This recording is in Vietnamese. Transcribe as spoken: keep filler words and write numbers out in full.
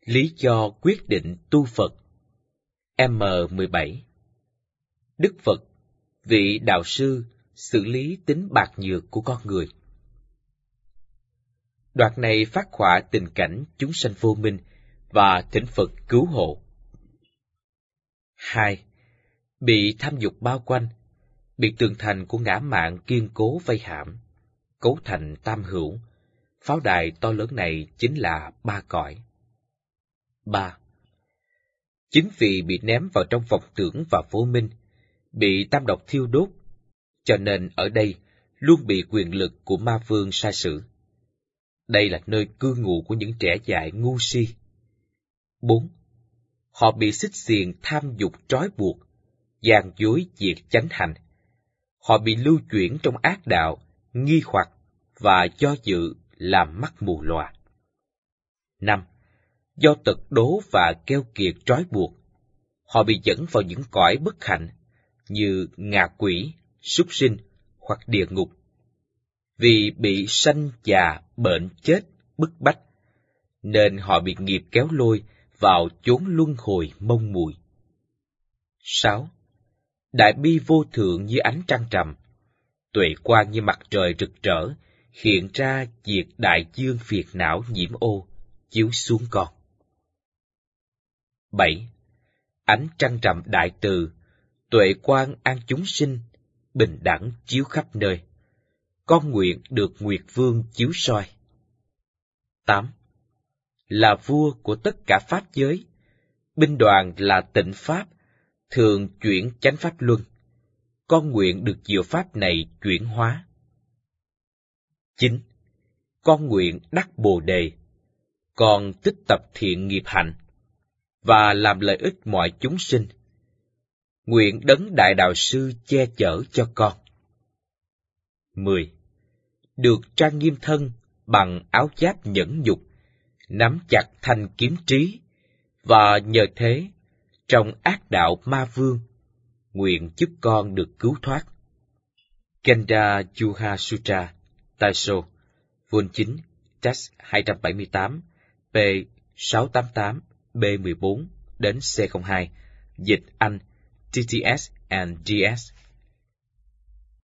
Lý do quyết định tu Phật. M mười bảy. Đức Phật, vị đạo sư, xử lý tính bạc nhược của con người. Đoạn này phát họa tình cảnh chúng sanh vô minh và thỉnh Phật cứu hộ. Hai. Bị tham dục bao quanh, bị tường thành của ngã mạn kiên cố vây hãm, cấu thành tam hữu. Pháo đài to lớn này chính là ba cõi. Ba. Chính vì bị ném vào trong vọng tưởng và vô minh, bị tam độc thiêu đốt, cho nên ở đây luôn bị quyền lực của ma vương sai sử. Đây là nơi cư ngụ của những trẻ dại ngu si. Bốn. Họ bị xích xiềng tham dục trói buộc, gian dối diệt chánh hành. Họ bị lưu chuyển trong ác đạo, nghi hoặc và do dự làm mắt mù lòa. Năm. Do tật đố và keo kiệt trói buộc, họ bị dẫn vào những cõi bất hạnh như ngạ quỷ, súc sinh hoặc địa ngục. Vì bị sanh già, bệnh chết, bức bách, nên họ bị nghiệp kéo lôi vào chốn luân hồi mông mùi. Sáu. Đại bi vô thượng như ánh trăng trầm, tuệ quang như mặt trời rực rỡ, hiện ra diệt đại dương phiền não nhiễm ô, chiếu xuống con. Bảy. Ánh trăng trầm đại từ, tuệ quang an chúng sinh, bình đẳng chiếu khắp nơi. Con nguyện được Nguyệt Vương chiếu soi. Tám. Là vua của tất cả pháp giới, binh đoàn là tịnh pháp, thường chuyển chánh pháp luân. Con nguyện được diệu pháp này chuyển hóa. Chín. Con nguyện đắc Bồ đề, còn tích tập thiện nghiệp hạnh, và làm lợi ích mọi chúng sinh. Nguyện đấng đại đạo sư che chở cho con. Mười. Được trang nghiêm thân bằng áo giáp nhẫn nhục, nắm chặt thanh kiếm trí, và nhờ thế, trong ác đạo ma vương, nguyện giúp con được cứu thoát. Kenda Yuha Sutra, Taisho, Vol chín, Text hai trăm bảy mươi tám, P sáu tám tám, B mười bốn đến C không hai, dịch Anh, T T S and G S.